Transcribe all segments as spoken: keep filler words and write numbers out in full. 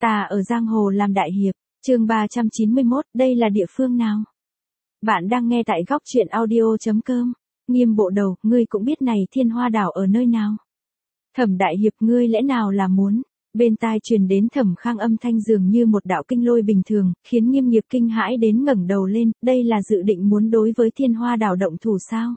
Ta ở giang hồ làm đại hiệp, chương ba trăm chín mươi mốt, đây là địa phương nào? Bạn đang nghe tại góc truyện audio chấm com. Nghiêm bộ đầu, ngươi cũng biết này Thiên Hoa đảo ở nơi nào? Thẩm đại hiệp, ngươi lẽ nào là muốn? Bên tai truyền đến Thẩm Khang âm thanh dường như một đạo kinh lôi bình thường, khiến Nghiêm Nghiệp kinh hãi đến ngẩng đầu lên, đây là dự định muốn đối với Thiên Hoa đảo động thủ sao?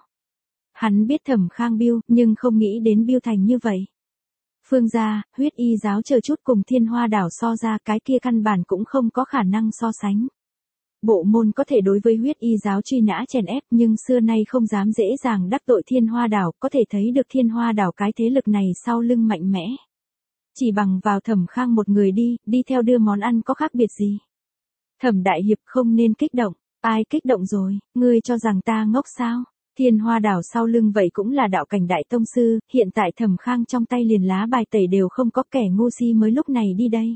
Hắn biết Thẩm Khang biêu, nhưng không nghĩ đến biêu thành như vậy. Phương gia, huyết y giáo chờ chút cùng Thiên Hoa đảo so ra, cái kia căn bản cũng không có khả năng so sánh. Bộ môn có thể đối với huyết y giáo truy nã chèn ép, nhưng xưa nay không dám dễ dàng đắc tội Thiên Hoa đảo, có thể thấy được Thiên Hoa đảo cái thế lực này sau lưng mạnh mẽ. Chỉ bằng vào Thẩm Khang một người đi, đi theo đưa món ăn có khác biệt gì? Thẩm đại hiệp, không nên kích động. Ai kích động rồi, ngươi cho rằng ta ngốc sao? Thiên Hoa đảo sau lưng vậy cũng là đạo cảnh đại tông sư, hiện tại Thẩm Khang trong tay liền lá bài tẩy đều không có, kẻ ngu si mới lúc này đi đây.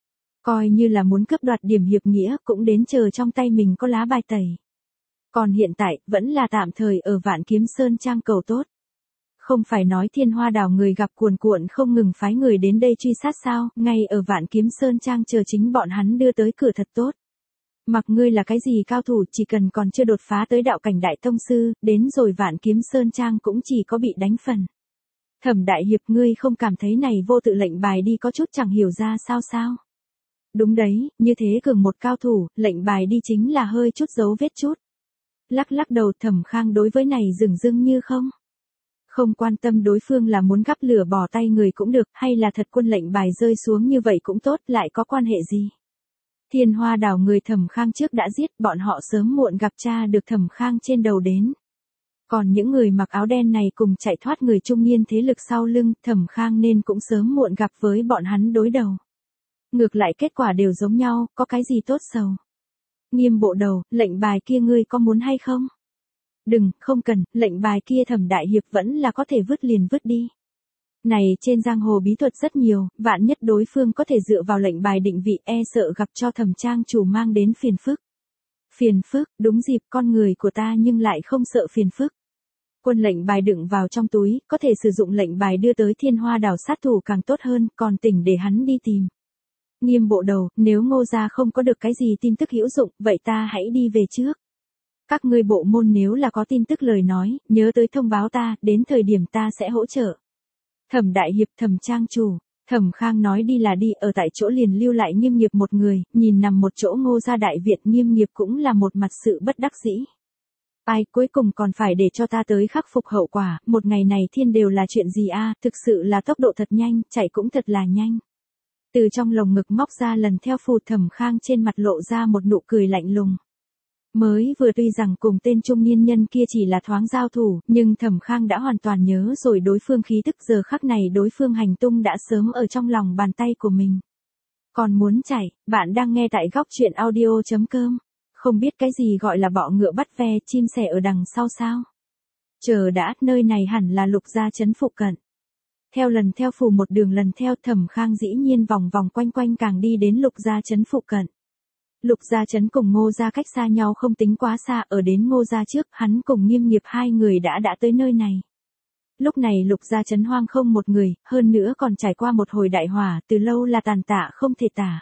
Coi như là muốn cướp đoạt điểm hiệp nghĩa, cũng đến chờ trong tay mình có lá bài tẩy. Còn hiện tại, vẫn là tạm thời ở Vạn Kiếm Sơn trang cầu tốt. Không phải nói Thiên Hoa đảo người gặp cuồn cuộn không ngừng phái người đến đây truy sát sao, ngay ở Vạn Kiếm Sơn trang chờ chính bọn hắn đưa tới cửa thật tốt. Mặc ngươi là cái gì cao thủ, chỉ cần còn chưa đột phá tới đạo cảnh đại tông sư, đến rồi Vạn Kiếm Sơn trang cũng chỉ có bị đánh phần. Thẩm đại hiệp, ngươi không cảm thấy này vô tự lệnh bài đi có chút chẳng hiểu ra sao sao? Đúng đấy, như thế cường một cao thủ, lệnh bài đi chính là hơi chút dấu vết chút. Lắc lắc đầu, Thẩm Khang đối với này dửng dưng như không. Không quan tâm đối phương là muốn gắp lửa bỏ tay người cũng được, hay là thật quân lệnh bài rơi xuống như vậy cũng tốt, lại có quan hệ gì? Thiên Hoa đảo người Thẩm Khang trước đã giết, bọn họ sớm muộn gặp cha được Thẩm Khang trên đầu đến. Còn những người mặc áo đen này cùng chạy thoát người trung niên thế lực sau lưng, Thẩm Khang nên cũng sớm muộn gặp với bọn hắn đối đầu. Ngược lại kết quả đều giống nhau, có cái gì tốt sầu? Nghiêm bộ đầu, lệnh bài kia ngươi có muốn hay không? Đừng, không cần, lệnh bài kia Thẩm đại hiệp vẫn là có thể vứt liền vứt đi. Này trên giang hồ bí thuật rất nhiều, vạn nhất đối phương có thể dựa vào lệnh bài định vị, e sợ gặp cho Thẩm trang chủ mang đến phiền phức. Phiền phức, đúng dịp, con người của ta nhưng lại không sợ phiền phức. Quân lệnh bài đựng vào trong túi, có thể sử dụng lệnh bài đưa tới Thiên Hoa đảo sát thủ càng tốt hơn, còn tỉnh để hắn đi tìm. Nghiêm bộ đầu, nếu Ngô gia không có được cái gì tin tức hữu dụng, vậy ta hãy đi về trước. Các ngươi bộ môn nếu là có tin tức lời nói, nhớ tới thông báo ta, đến thời điểm ta sẽ hỗ trợ. Thẩm đại hiệp, Thẩm trang chủ, Thẩm Khang nói đi là đi, ở tại chỗ liền lưu lại Nghiêm Nghiệp một người, nhìn nằm một chỗ Ngô gia đại viện, Nghiêm Nghiệp cũng là một mặt sự bất đắc dĩ. Ai, cuối cùng còn phải để cho ta tới khắc phục hậu quả, một ngày này thiên đều là chuyện gì a, thực sự là tốc độ thật nhanh, chạy cũng thật là nhanh. Từ trong lồng ngực móc ra lần theo phù, Thẩm Khang trên mặt lộ ra một nụ cười lạnh lùng. Mới vừa tuy rằng cùng tên trung niên nhân kia chỉ là thoáng giao thủ, nhưng Thẩm Khang đã hoàn toàn nhớ rồi đối phương khí tức, giờ khắc này đối phương hành tung đã sớm ở trong lòng bàn tay của mình. Còn muốn chạy, bạn đang nghe tại góc truyện audio chấm com. Không biết cái gì gọi là bọ ngựa bắt ve, chim sẻ ở đằng sau sao? Chờ đã, nơi này hẳn là Lục gia trấn phụ cận. Theo lần theo phù một đường lần theo, Thẩm Khang dĩ nhiên vòng vòng quanh quanh càng đi đến Lục gia trấn phụ cận. Lục gia trấn cùng Ngô gia cách xa nhau không tính quá xa, ở đến Ngô gia trước, hắn cùng Nghiêm Nghiệp hai người đã đã tới nơi này. Lúc này Lục gia trấn hoang không một người, hơn nữa còn trải qua một hồi đại hỏa, từ lâu là tàn tạ không thể tả.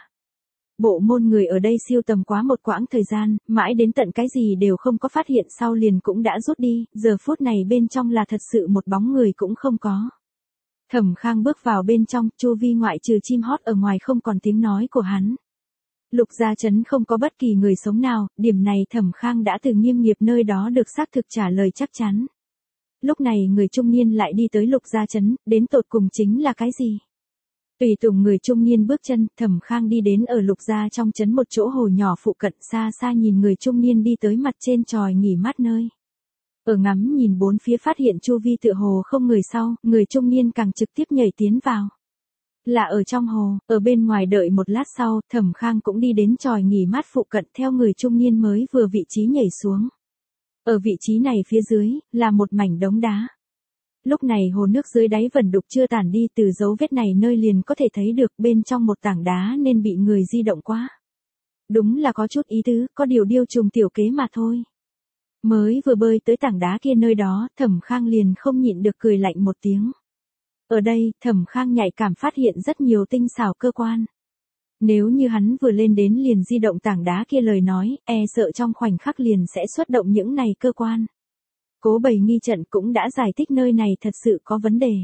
Bộ môn người ở đây siêu tầm quá một quãng thời gian, mãi đến tận cái gì đều không có phát hiện sau liền cũng đã rút đi, giờ phút này bên trong là thật sự một bóng người cũng không có. Thẩm Khang bước vào bên trong, chu vi ngoại trừ chim hót ở ngoài không còn tiếng nói của hắn. Lục gia trấn không có bất kỳ người sống nào, điểm này Thẩm Khang đã từ Nghiêm Nghiệp nơi đó được xác thực trả lời chắc chắn. Lúc này người trung niên lại đi tới Lục gia trấn, đến tột cùng chính là cái gì? Tùy tùng người trung niên bước chân, Thẩm Khang đi đến ở Lục gia trong trấn một chỗ hồ nhỏ phụ cận, xa xa nhìn người trung niên đi tới mặt trên chòi nghỉ mát nơi. Ở ngắm nhìn bốn phía phát hiện chu vi tựa hồ không người sau, người trung niên càng trực tiếp nhảy tiến vào. Là ở trong hồ, ở bên ngoài đợi một lát sau, Thẩm Khang cũng đi đến chòi nghỉ mát phụ cận theo người trung niên mới vừa vị trí nhảy xuống. Ở vị trí này phía dưới, là một mảnh đống đá. Lúc này hồ nước dưới đáy vẩn đục chưa tản đi, từ dấu vết này nơi liền có thể thấy được bên trong một tảng đá nên bị người di động quá. Đúng là có chút ý tứ, có điều điêu trùng tiểu kế mà thôi. Mới vừa bơi tới tảng đá kia nơi đó, Thẩm Khang liền không nhịn được cười lạnh một tiếng. Ở đây, Thẩm Khang nhạy cảm phát hiện rất nhiều tinh xảo cơ quan. Nếu như hắn vừa lên đến liền di động tảng đá kia lời nói, e sợ trong khoảnh khắc liền sẽ xuất động những này cơ quan. Cố Bày nghi trận cũng đã giải thích nơi này thật sự có vấn đề.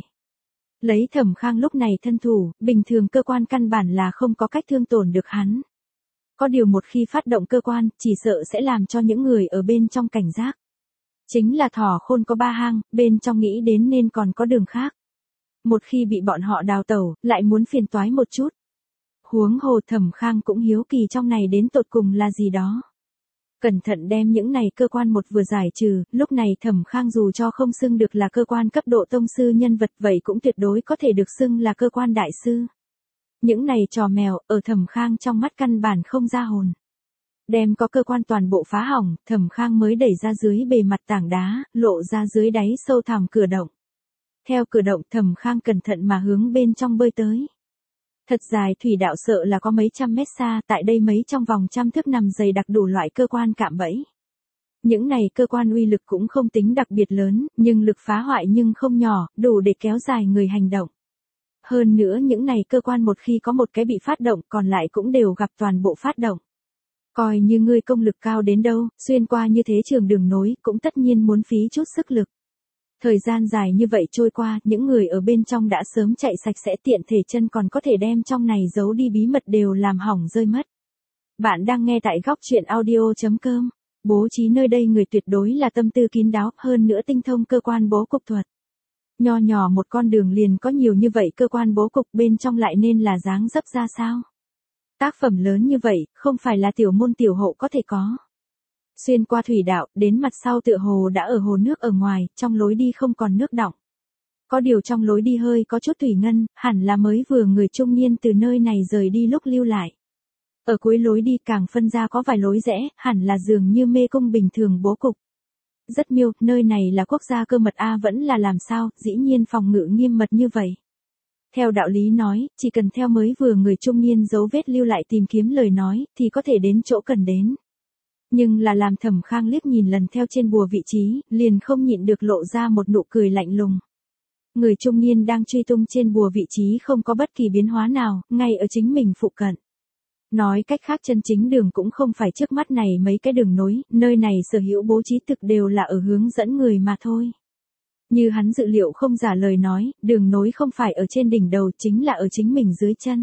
Lấy Thẩm Khang lúc này thân thủ, bình thường cơ quan căn bản là không có cách thương tổn được hắn. Có điều một khi phát động cơ quan, chỉ sợ sẽ làm cho những người ở bên trong cảnh giác. Chính là thỏ khôn có ba hang, bên trong nghĩ đến nên còn có đường khác. Một khi bị bọn họ đào tẩu, lại muốn phiền toái một chút. Huống hồ Thẩm Khang cũng hiếu kỳ trong này đến tột cùng là gì đó. Cẩn thận đem những này cơ quan một vừa giải trừ, lúc này Thẩm Khang dù cho không xưng được là cơ quan cấp độ tông sư nhân vật vậy cũng tuyệt đối có thể được xưng là cơ quan đại sư. Những này trò mèo, ở Thẩm Khang trong mắt căn bản không ra hồn. Đem có cơ quan toàn bộ phá hỏng, Thẩm Khang mới đẩy ra dưới bề mặt tảng đá, lộ ra dưới đáy sâu thẳm cửa động. Theo cửa động Thẩm Khang cẩn thận mà hướng bên trong bơi tới. Thật dài thủy đạo sợ là có mấy trăm mét xa, tại đây mấy trong vòng trăm thước nằm dày đặc đủ loại cơ quan cạm bẫy. Những này cơ quan uy lực cũng không tính đặc biệt lớn, nhưng lực phá hoại nhưng không nhỏ, đủ để kéo dài người hành động. Hơn nữa những này cơ quan một khi có một cái bị phát động còn lại cũng đều gặp toàn bộ phát động. Coi như ngươi công lực cao đến đâu, xuyên qua như thế trường đường nối cũng tất nhiên muốn phí chút sức lực. Thời gian dài như vậy trôi qua, những người ở bên trong đã sớm chạy sạch sẽ tiện thể chân còn có thể đem trong này giấu đi bí mật đều làm hỏng rơi mất. Bạn đang nghe tại góc truyện audio chấm com. Bố trí nơi đây người tuyệt đối là tâm tư kín đáo, hơn nữa tinh thông cơ quan bố cục thuật. Nho nhỏ một con đường liền có nhiều như vậy cơ quan bố cục bên trong lại nên là dáng dấp ra sao. Tác phẩm lớn như vậy, không phải là tiểu môn tiểu hộ có thể có. Xuyên qua thủy đạo, đến mặt sau tựa hồ đã ở hồ nước ở ngoài, trong lối đi không còn nước đọng. Có điều trong lối đi hơi có chút thủy ngân, hẳn là mới vừa người trung niên từ nơi này rời đi lúc lưu lại. Ở cuối lối đi càng phân ra có vài lối rẽ, hẳn là dường như mê cung bình thường bố cục. Rất miêu, nơi này là quốc gia cơ mật A vẫn là làm sao, dĩ nhiên phòng ngự nghiêm mật như vậy. Theo đạo lý nói, chỉ cần theo mới vừa người trung niên dấu vết lưu lại tìm kiếm lời nói, thì có thể đến chỗ cần đến. Nhưng là làm Thẩm Khang liếc nhìn lần theo trên bùa vị trí, liền không nhịn được lộ ra một nụ cười lạnh lùng. Người trung niên đang truy tung trên bùa vị trí không có bất kỳ biến hóa nào, ngay ở chính mình phụ cận. Nói cách khác chân chính đường cũng không phải trước mắt này mấy cái đường nối, nơi này sở hữu bố trí thực đều là ở hướng dẫn người mà thôi. Như hắn dự liệu không giả lời nói, đường nối không phải ở trên đỉnh đầu chính là ở chính mình dưới chân.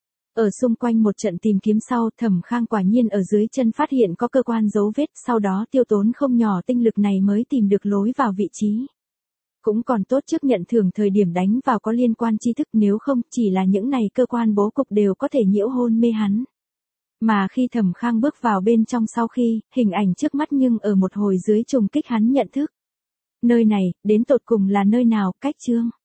Ở xung quanh một trận tìm kiếm sau, Thẩm Khang quả nhiên ở dưới chân phát hiện có cơ quan dấu vết, sau đó tiêu tốn không nhỏ tinh lực này mới tìm được lối vào vị trí. Cũng còn tốt trước nhận thưởng thời điểm đánh vào có liên quan tri thức, nếu không chỉ là những này cơ quan bố cục đều có thể nhiễu hôn mê hắn. Mà khi Thẩm Khang bước vào bên trong sau khi, hình ảnh trước mắt nhưng ở một hồi dưới trùng kích hắn nhận thức. Nơi này, đến tột cùng là nơi nào, cách chương.